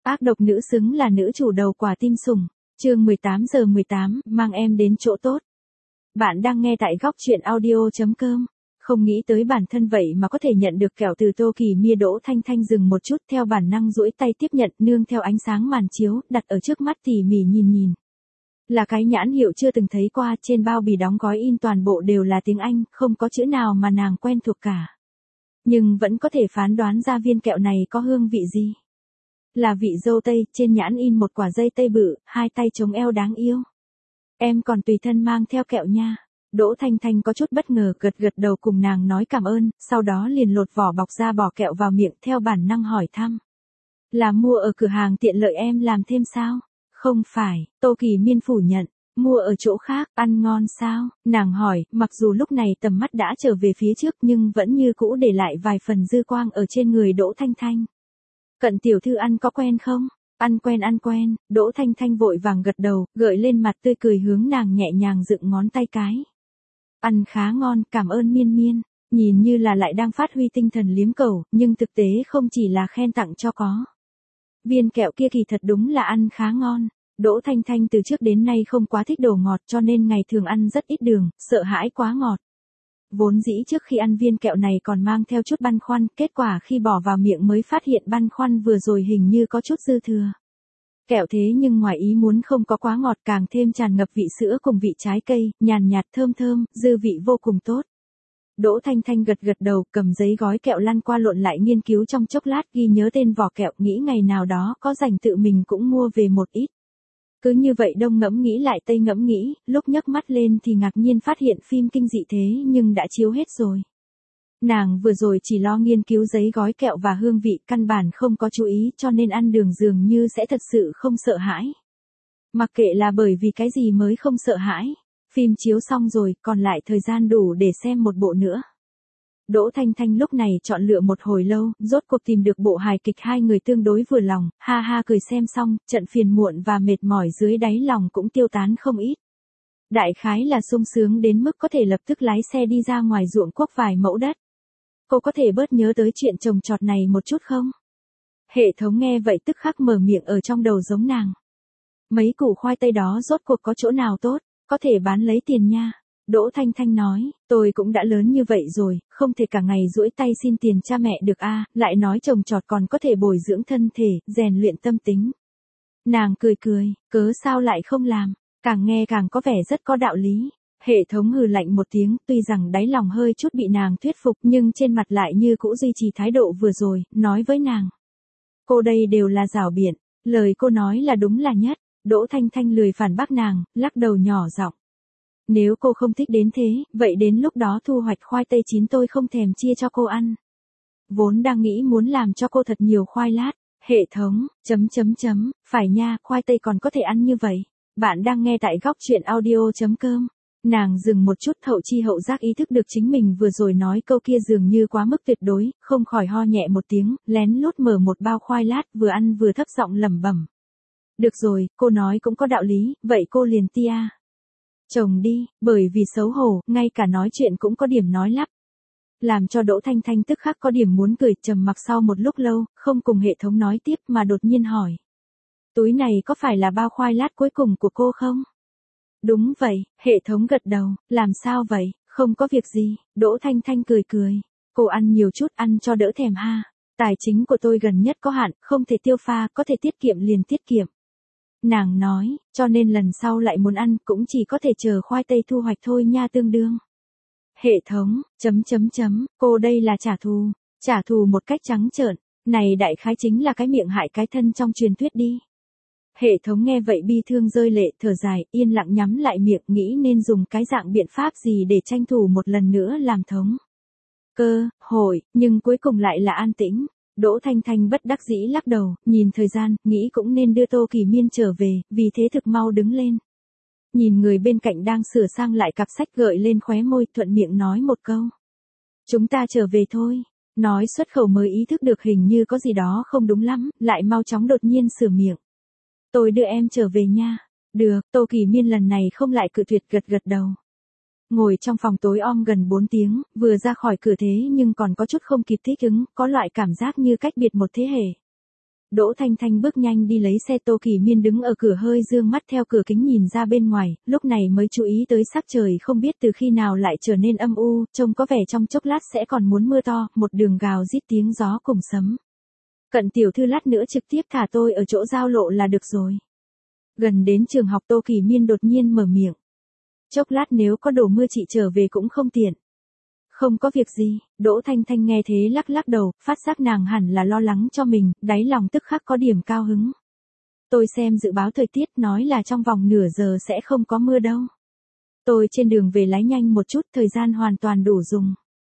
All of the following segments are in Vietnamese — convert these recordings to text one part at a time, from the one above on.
Ác độc nữ xứng là nữ chủ đầu quả tim sủng. Chương 18:18, mang em đến chỗ tốt. Bạn đang nghe tại góc truyện audio.com. Không nghĩ tới bản thân vậy mà có thể nhận được kẹo từ Tô Kỳ Mia. Đỗ Thanh Thanh dừng một chút, theo bản năng duỗi tay tiếp nhận, nương theo ánh sáng màn chiếu, đặt ở trước mắt tỉ mỉ nhìn. Là cái nhãn hiệu chưa từng thấy qua, trên bao bì đóng gói in toàn bộ đều là tiếng Anh, không có chữ nào mà nàng quen thuộc cả. Nhưng vẫn có thể phán đoán ra viên kẹo này có hương vị gì. Là vị dâu tây, trên nhãn in một quả dây tây bự, hai tay chống eo đáng yêu. Em còn tùy thân mang theo kẹo nha. Đỗ Thanh Thanh có chút bất ngờ, gật đầu cùng nàng nói cảm ơn, sau đó liền lột vỏ bọc ra bỏ kẹo vào miệng, theo bản năng hỏi thăm. Là mua ở cửa hàng tiện lợi em làm thêm sao? Không phải, Tô Kỳ Miên phủ nhận. Mua ở chỗ khác, ăn ngon sao? Nàng hỏi, mặc dù lúc này tầm mắt đã trở về phía trước nhưng vẫn như cũ để lại vài phần dư quang ở trên người Đỗ Thanh Thanh. Cận tiểu thư ăn có quen không? Ăn quen, Đỗ Thanh Thanh vội vàng gật đầu, gợi lên mặt tươi cười hướng nàng nhẹ nhàng dựng ngón tay cái. Ăn khá ngon, cảm ơn Miên. Nhìn như là lại đang phát huy tinh thần liếm cầu, nhưng thực tế không chỉ là khen tặng cho có. Viên kẹo kia kỳ thật đúng là ăn khá ngon. Đỗ Thanh Thanh từ trước đến nay không quá thích đồ ngọt cho nên ngày thường ăn rất ít đường, sợ hãi quá ngọt. Vốn dĩ trước khi ăn viên kẹo này còn mang theo chút băn khoăn, kết quả khi bỏ vào miệng mới phát hiện băn khoăn vừa rồi hình như có chút dư thừa. Kẹo thế nhưng ngoài ý muốn không có quá ngọt, càng thêm tràn ngập vị sữa cùng vị trái cây, nhàn nhạt thơm, dư vị vô cùng tốt. Đỗ Thanh Thanh gật đầu, cầm giấy gói kẹo lăn qua lộn lại nghiên cứu trong chốc lát, ghi nhớ tên vỏ kẹo, nghĩ ngày nào đó có rảnh tự mình cũng mua về một ít. Cứ như vậy đông ngẫm nghĩ lại tây ngẫm nghĩ, lúc nhấc mắt lên thì ngạc nhiên phát hiện phim kinh dị thế nhưng đã chiếu hết rồi. Nàng vừa rồi chỉ lo nghiên cứu giấy gói kẹo và hương vị, căn bản không có chú ý, cho nên ăn đường dường như sẽ thật sự không sợ hãi. Mặc kệ là bởi vì cái gì mới không sợ hãi. Phim chiếu xong rồi, còn lại thời gian đủ để xem một bộ nữa. Đỗ Thanh Thanh lúc này chọn lựa một hồi lâu, rốt cuộc tìm được bộ hài kịch hai người tương đối vừa lòng, ha cười xem xong, trận phiền muộn và mệt mỏi dưới đáy lòng cũng tiêu tán không ít. Đại khái là sung sướng đến mức có thể lập tức lái xe đi ra ngoài ruộng quốc vài mẫu đất. Cô có thể bớt nhớ tới chuyện trồng trọt này một chút không? Hệ thống nghe vậy tức khắc mở miệng ở trong đầu giống nàng. Mấy củ khoai tây đó rốt cuộc có chỗ nào tốt, có thể bán lấy tiền nha. Đỗ Thanh Thanh nói, tôi cũng đã lớn như vậy rồi, không thể cả ngày duỗi tay xin tiền cha mẹ được a, lại nói trồng trọt còn có thể bồi dưỡng thân thể, rèn luyện tâm tính. Nàng cười, cớ sao lại không làm, càng nghe càng có vẻ rất có đạo lý. Hệ thống hừ lạnh một tiếng, tuy rằng đáy lòng hơi chút bị nàng thuyết phục nhưng trên mặt lại như cũ duy trì thái độ vừa rồi, nói với nàng. Cô đây đều là rảo biện, lời cô nói là đúng là nhất. Đỗ Thanh Thanh lười phản bác nàng, lắc đầu nhỏ giọng. Nếu cô không thích đến thế, vậy đến lúc đó thu hoạch khoai tây chín tôi không thèm chia cho cô ăn. Vốn đang nghĩ muốn làm cho cô thật nhiều khoai lát. Hệ thống, phải nha, khoai tây còn có thể ăn như vậy. Bạn đang nghe tại góc truyện audio.com. Nàng dừng một chút, hậu chi hậu giác ý thức được chính mình vừa rồi nói câu kia dường như quá mức tuyệt đối, không khỏi ho nhẹ một tiếng, lén lút mở một bao khoai lát, vừa ăn vừa thấp giọng lẩm bẩm. Được rồi, cô nói cũng có đạo lý, vậy cô liền tia. Chồng đi, bởi vì xấu hổ, ngay cả nói chuyện cũng có điểm nói lắp. Làm cho Đỗ Thanh Thanh tức khắc có điểm muốn cười, trầm mặc sau một lúc lâu, không cùng hệ thống nói tiếp mà đột nhiên hỏi. Túi này có phải là bao khoai lát cuối cùng của cô không? Đúng vậy, hệ thống gật đầu, làm sao vậy, không có việc gì, Đỗ Thanh Thanh cười. Cô ăn nhiều chút, ăn cho đỡ thèm ha. Tài chính của tôi gần nhất có hạn, không thể tiêu pha, có thể tiết kiệm liền tiết kiệm. Nàng nói, cho nên lần sau lại muốn ăn cũng chỉ có thể chờ khoai tây thu hoạch thôi nha tương đương. Hệ thống, cô đây là trả thù một cách trắng trợn, này đại khái chính là cái miệng hại cái thân trong truyền thuyết đi. Hệ thống nghe vậy bi thương rơi lệ, thở dài, yên lặng nhắm lại miệng, nghĩ nên dùng cái dạng biện pháp gì để tranh thủ một lần nữa làm thống. Hội, nhưng cuối cùng lại là an tĩnh. Đỗ Thanh Thanh bất đắc dĩ lắc đầu, nhìn thời gian, nghĩ cũng nên đưa Tô Kỳ Miên trở về, vì thế thực mau đứng lên. Nhìn người bên cạnh đang sửa sang lại cặp sách, gợi lên khóe môi, thuận miệng nói một câu. Chúng ta trở về thôi. Nói xuất khẩu mới ý thức được hình như có gì đó không đúng lắm, lại mau chóng đột nhiên sửa miệng. Tôi đưa em trở về nha. Được, Tô Kỳ Miên lần này không lại cự tuyệt, gật đầu. Ngồi trong phòng tối om gần 4 tiếng, vừa ra khỏi cửa thế nhưng còn có chút không kịp thích ứng, có loại cảm giác như cách biệt một thế hệ. Đỗ Thanh Thanh bước nhanh đi lấy xe. Tô Kỳ Miên đứng ở cửa hơi dương mắt theo cửa kính nhìn ra bên ngoài, lúc này mới chú ý tới sắc trời không biết từ khi nào lại trở nên âm u, trông có vẻ trong chốc lát sẽ còn muốn mưa to, một đường gào rít tiếng gió cùng sấm. Cận tiểu thư lát nữa trực tiếp thả tôi ở chỗ giao lộ là được rồi. Gần đến trường học Tô Kỳ Miên đột nhiên mở miệng. Chốc lát nếu có đổ mưa chị trở về cũng không tiện. Không có việc gì, Đỗ Thanh Thanh nghe thế lắc lắc đầu, phát giác nàng hẳn là lo lắng cho mình, đáy lòng tức khắc có điểm cao hứng. Tôi xem dự báo thời tiết nói là trong vòng nửa giờ sẽ không có mưa đâu. Tôi trên đường về lái nhanh một chút, thời gian hoàn toàn đủ dùng.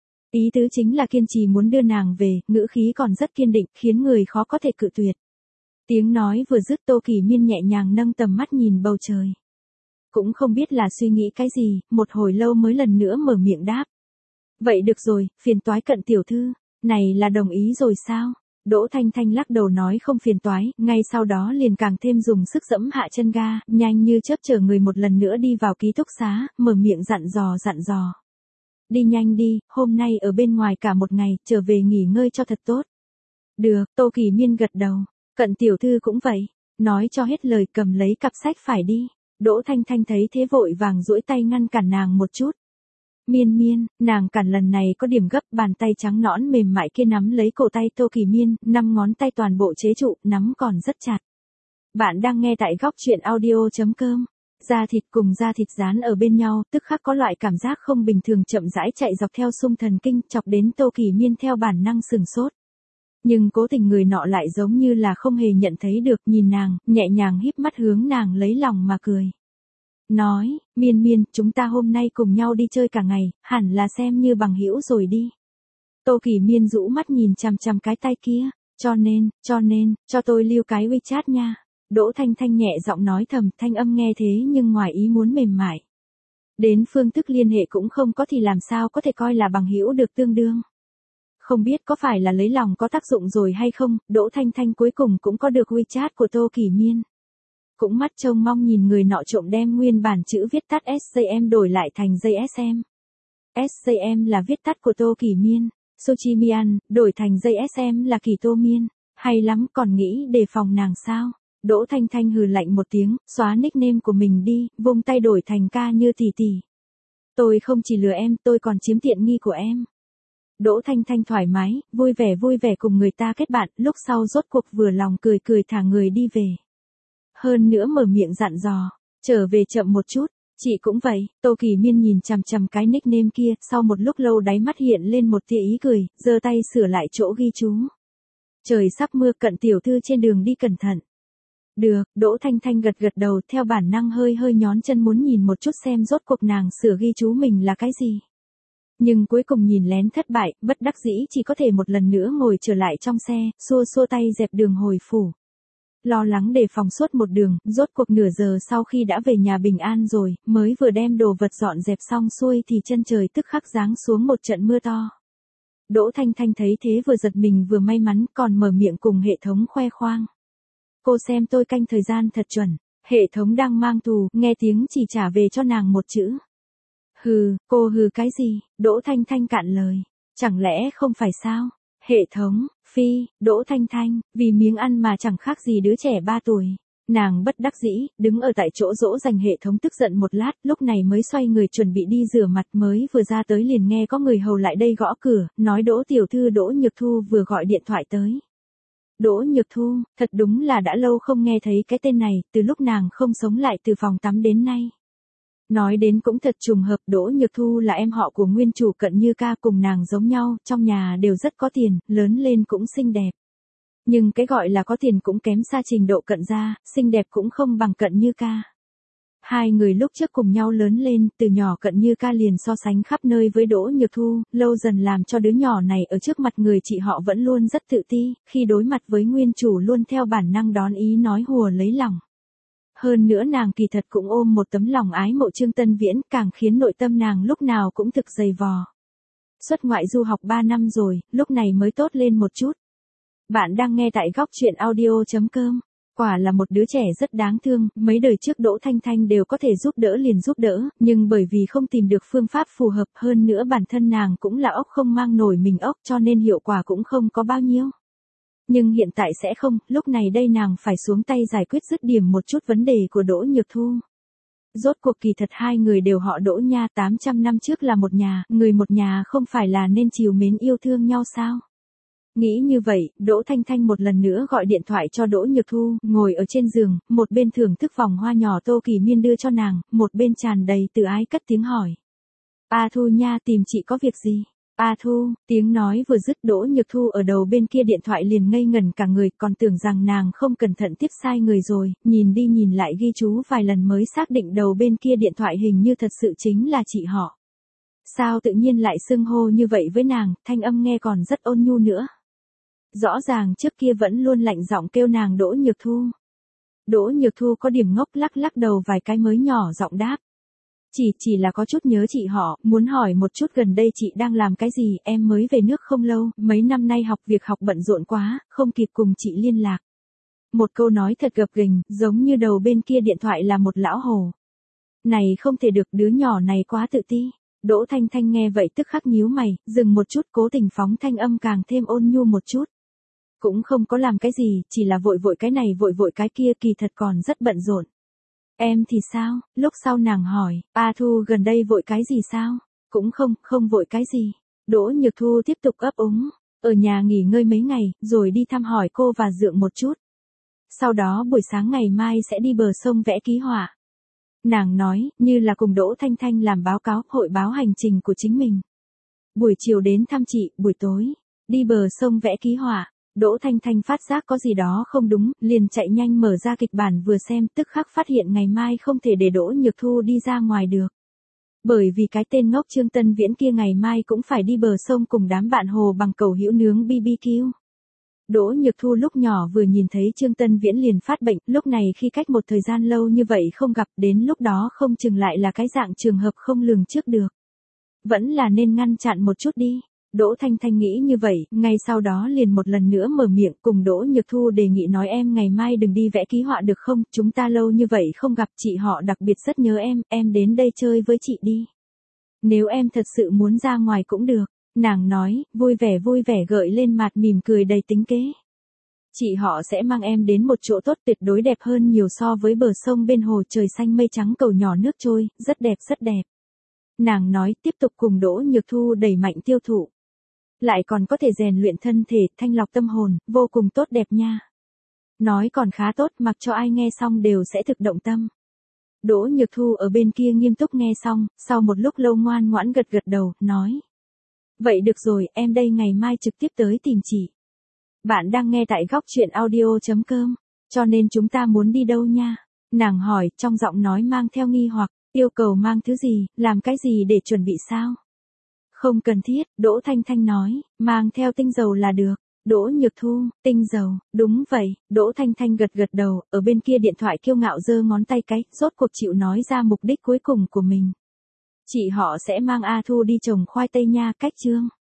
Ý tứ chính là kiên trì muốn đưa nàng về, ngữ khí còn rất kiên định, khiến người khó có thể cự tuyệt. Tiếng nói vừa dứt Tô Kỳ Miên nhẹ nhàng nâng tầm mắt nhìn bầu trời. Cũng không biết là suy nghĩ cái gì, một hồi lâu mới lần nữa mở miệng đáp. Vậy được rồi, phiền toái Cận tiểu thư, này là đồng ý rồi sao? Đỗ Thanh Thanh lắc đầu nói không phiền toái, ngay sau đó liền càng thêm dùng sức dẫm hạ chân ga, nhanh như chớp chở người một lần nữa đi vào ký túc xá, mở miệng dặn dò. Đi nhanh đi, hôm nay ở bên ngoài cả một ngày, trở về nghỉ ngơi cho thật tốt. Được, Tô Kỳ Miên gật đầu, Cận tiểu thư cũng vậy, nói cho hết lời cầm lấy cặp sách phải đi. Đỗ Thanh Thanh thấy thế vội vàng duỗi tay ngăn cản nàng một chút. Miên, nàng cản lần này có điểm gấp, bàn tay trắng nõn mềm mại kia nắm lấy cổ tay Tô Kỳ Miên, 5 ngón tay toàn bộ chế trụ, nắm còn rất chặt. Bạn đang nghe tại góc truyện audio.com. Da thịt cùng da thịt dán ở bên nhau, tức khắc có loại cảm giác không bình thường chậm rãi chạy dọc theo xung thần kinh, chọc đến Tô Kỳ Miên theo bản năng sừng sốt. Nhưng cố tình người nọ lại giống như là không hề nhận thấy được, nhìn nàng, nhẹ nhàng híp mắt hướng nàng lấy lòng mà cười. Nói, Miên, chúng ta hôm nay cùng nhau đi chơi cả ngày, hẳn là xem như bằng hữu rồi đi. Tô Kỳ Miên rũ mắt nhìn chằm chằm cái tay kia, cho nên, cho tôi lưu cái WeChat nha. Đỗ Thanh Thanh nhẹ giọng nói thầm, thanh âm nghe thế nhưng ngoài ý muốn mềm mại. Đến phương thức liên hệ cũng không có thì làm sao có thể coi là bằng hữu được tương đương. Không biết có phải là lấy lòng có tác dụng rồi hay không, Đỗ Thanh Thanh cuối cùng cũng có được WeChat của Tô Kỳ Miên. Cũng mắt trông mong nhìn người nọ trộm đem nguyên bản chữ viết tắt SCM đổi lại thành JSM. SCM là viết tắt của Tô Kỳ Miên, Sochi Mian, đổi thành JSM là Kỳ Tô Miên. Hay lắm, còn nghĩ đề phòng nàng sao? Đỗ Thanh Thanh hừ lạnh một tiếng, xóa nickname của mình đi, vung tay đổi thành ca như tỷ tỷ. Tôi không chỉ lừa em, tôi còn chiếm tiện nghi của em. Đỗ Thanh Thanh thoải mái, vui vẻ cùng người ta kết bạn, lúc sau rốt cuộc vừa lòng cười thả người đi về. Hơn nữa mở miệng dặn dò, trở về chậm một chút, chị cũng vậy. Tô Kỳ Miên nhìn chằm chằm cái nickname kia, sau một lúc lâu đáy mắt hiện lên một tia ý cười, giơ tay sửa lại chỗ ghi chú. Trời sắp mưa, Cận tiểu thư trên đường đi cẩn thận. Được, Đỗ Thanh Thanh gật đầu, theo bản năng hơi nhón chân muốn nhìn một chút xem rốt cuộc nàng sửa ghi chú mình là cái gì. Nhưng cuối cùng nhìn lén thất bại, bất đắc dĩ chỉ có thể một lần nữa ngồi trở lại trong xe, xua tay dẹp đường hồi phủ. Lo lắng đề phòng suốt một đường, rốt cuộc nửa giờ sau khi đã về nhà bình an rồi, mới vừa đem đồ vật dọn dẹp xong xuôi thì chân trời tức khắc giáng xuống một trận mưa to. Đỗ Thanh Thanh thấy thế vừa giật mình vừa may mắn, còn mở miệng cùng hệ thống khoe khoang. Cô xem tôi canh thời gian thật chuẩn, hệ thống đang mang tù, nghe tiếng chỉ trả về cho nàng một chữ. Hừ, cô hừ cái gì? Đỗ Thanh Thanh cạn lời. Chẳng lẽ không phải sao? Hệ thống, Đỗ Thanh Thanh, vì miếng ăn mà chẳng khác gì đứa trẻ 3 tuổi. Nàng bất đắc dĩ, đứng ở tại chỗ dỗ dành hệ thống tức giận một lát, lúc này mới xoay người chuẩn bị đi rửa mặt, mới vừa ra tới liền nghe có người hầu lại đây gõ cửa, nói Đỗ tiểu thư Đỗ Nhược Thu vừa gọi điện thoại tới. Đỗ Nhược Thu, thật đúng là đã lâu không nghe thấy cái tên này, từ lúc nàng không sống lại từ phòng tắm đến nay. Nói đến cũng thật trùng hợp, Đỗ Nhược Thu là em họ của nguyên chủ Cận Như Ca, cùng nàng giống nhau, trong nhà đều rất có tiền, lớn lên cũng xinh đẹp. Nhưng cái gọi là có tiền cũng kém xa trình độ Cận gia, xinh đẹp cũng không bằng Cận Như Ca. Hai người lúc trước cùng nhau lớn lên, từ nhỏ Cận Như Ca liền so sánh khắp nơi với Đỗ Nhược Thu, lâu dần làm cho đứa nhỏ này ở trước mặt người chị họ vẫn luôn rất tự ti, khi đối mặt với nguyên chủ luôn theo bản năng đón ý nói hùa lấy lòng. Hơn nữa nàng kỳ thật cũng ôm một tấm lòng ái mộ Trương Tân Viễn, càng khiến nội tâm nàng lúc nào cũng thực dày vò. Xuất ngoại du học 3 năm rồi, lúc này mới tốt lên một chút. Bạn đang nghe tại góc truyện audio.com. Quả là một đứa trẻ rất đáng thương, mấy đời trước Đỗ Thanh Thanh đều có thể giúp đỡ liền giúp đỡ, nhưng bởi vì không tìm được phương pháp phù hợp, hơn nữa bản thân nàng cũng là ốc không mang nổi mình ốc, cho nên hiệu quả cũng không có bao nhiêu. Nhưng hiện tại sẽ không, lúc này đây nàng phải xuống tay giải quyết dứt điểm một chút vấn đề của Đỗ Nhược Thu. Rốt cuộc kỳ thật hai người đều họ Đỗ nha, 800 năm trước là một nhà, người một nhà không phải là nên trìu mến yêu thương nhau sao? Nghĩ như vậy, Đỗ Thanh Thanh một lần nữa gọi điện thoại cho Đỗ Nhược Thu, ngồi ở trên giường, một bên thưởng thức vòng hoa nhỏ Tô Kỳ Miên đưa cho nàng, một bên tràn đầy từ ái cất tiếng hỏi. A Thu nha, tìm chị có việc gì? A Thu, tiếng nói vừa dứt Đỗ Nhược Thu ở đầu bên kia điện thoại liền ngây ngẩn cả người, còn tưởng rằng nàng không cẩn thận tiếp sai người rồi, nhìn đi nhìn lại ghi chú vài lần mới xác định đầu bên kia điện thoại hình như thật sự chính là chị họ. Sao tự nhiên lại xưng hô như vậy với nàng, thanh âm nghe còn rất ôn nhu nữa. Rõ ràng trước kia vẫn luôn lạnh giọng kêu nàng Đỗ Nhược Thu. Đỗ Nhược Thu có điểm ngốc lắc lắc đầu vài cái mới nhỏ giọng đáp. Chỉ là có chút nhớ chị họ, muốn hỏi một chút gần đây chị đang làm cái gì, em mới về nước không lâu, mấy năm nay việc học bận rộn quá, không kịp cùng chị liên lạc. Một câu nói thật gập ghềnh, giống như đầu bên kia điện thoại là một lão hồ. Này không thể được, đứa nhỏ này quá tự ti. Đỗ Thanh Thanh nghe vậy tức khắc nhíu mày, dừng một chút, cố tình phóng thanh âm càng thêm ôn nhu một chút. Cũng không có làm cái gì, chỉ là vội vội cái này vội vội cái kia, kỳ thật còn rất bận rộn. Em thì sao? Lúc sau nàng hỏi, A Thu gần đây vội cái gì sao? Cũng không vội cái gì. Đỗ Nhược Thu tiếp tục ấp úng, ở nhà nghỉ ngơi mấy ngày, rồi đi thăm hỏi cô và Dượng một chút. Sau đó buổi sáng ngày mai sẽ đi bờ sông vẽ ký họa. Nàng nói, như là cùng Đỗ Thanh Thanh làm báo cáo, hội báo hành trình của chính mình. Buổi chiều đến thăm chị, buổi tối, đi bờ sông vẽ ký họa. Đỗ Thanh Thanh phát giác có gì đó không đúng, liền chạy nhanh mở ra kịch bản vừa xem, tức khắc phát hiện ngày mai không thể để Đỗ Nhược Thu đi ra ngoài được. Bởi vì cái tên ngốc Trương Tân Viễn kia ngày mai cũng phải đi bờ sông cùng đám bạn hồ bằng cầu hữu nướng BBQ. Đỗ Nhược Thu lúc nhỏ vừa nhìn thấy Trương Tân Viễn liền phát bệnh, lúc này khi cách một thời gian lâu như vậy không gặp, đến lúc đó không chừng lại là cái dạng trường hợp không lường trước được. Vẫn là nên ngăn chặn một chút đi. Đỗ Thanh Thanh nghĩ như vậy, ngay sau đó liền một lần nữa mở miệng cùng Đỗ Nhược Thu đề nghị nói em ngày mai đừng đi vẽ ký họa được không, chúng ta lâu như vậy không gặp, chị họ đặc biệt rất nhớ em đến đây chơi với chị đi. Nếu em thật sự muốn ra ngoài cũng được, nàng nói, vui vẻ gợi lên mặt mỉm cười đầy tính kế. Chị họ sẽ mang em đến một chỗ tốt tuyệt đối đẹp hơn nhiều so với bờ sông bên hồ trời xanh mây trắng cầu nhỏ nước trôi, rất đẹp rất đẹp. Nàng nói tiếp tục cùng Đỗ Nhược Thu đẩy mạnh tiêu thụ. Lại còn có thể rèn luyện thân thể, thanh lọc tâm hồn, vô cùng tốt đẹp nha. Nói còn khá tốt, mặc cho ai nghe xong đều sẽ thực động tâm. Đỗ Nhược Thu ở bên kia nghiêm túc nghe xong, sau một lúc lâu ngoan ngoãn gật đầu, nói. Vậy được rồi, em đây ngày mai trực tiếp tới tìm chị. Bạn đang nghe tại góc truyện audio.com, cho nên chúng ta muốn đi đâu nha? Nàng hỏi, trong giọng nói mang theo nghi hoặc, yêu cầu mang thứ gì, làm cái gì để chuẩn bị sao? Không cần thiết, Đỗ Thanh Thanh nói, mang theo tinh dầu là được. Đỗ Nhược Thu, tinh dầu, đúng vậy, Đỗ Thanh Thanh gật đầu, ở bên kia điện thoại kiêu ngạo giơ ngón tay cái, rốt cuộc chịu nói ra mục đích cuối cùng của mình. Chị họ sẽ mang A Thu đi trồng khoai tây nha, cách chương.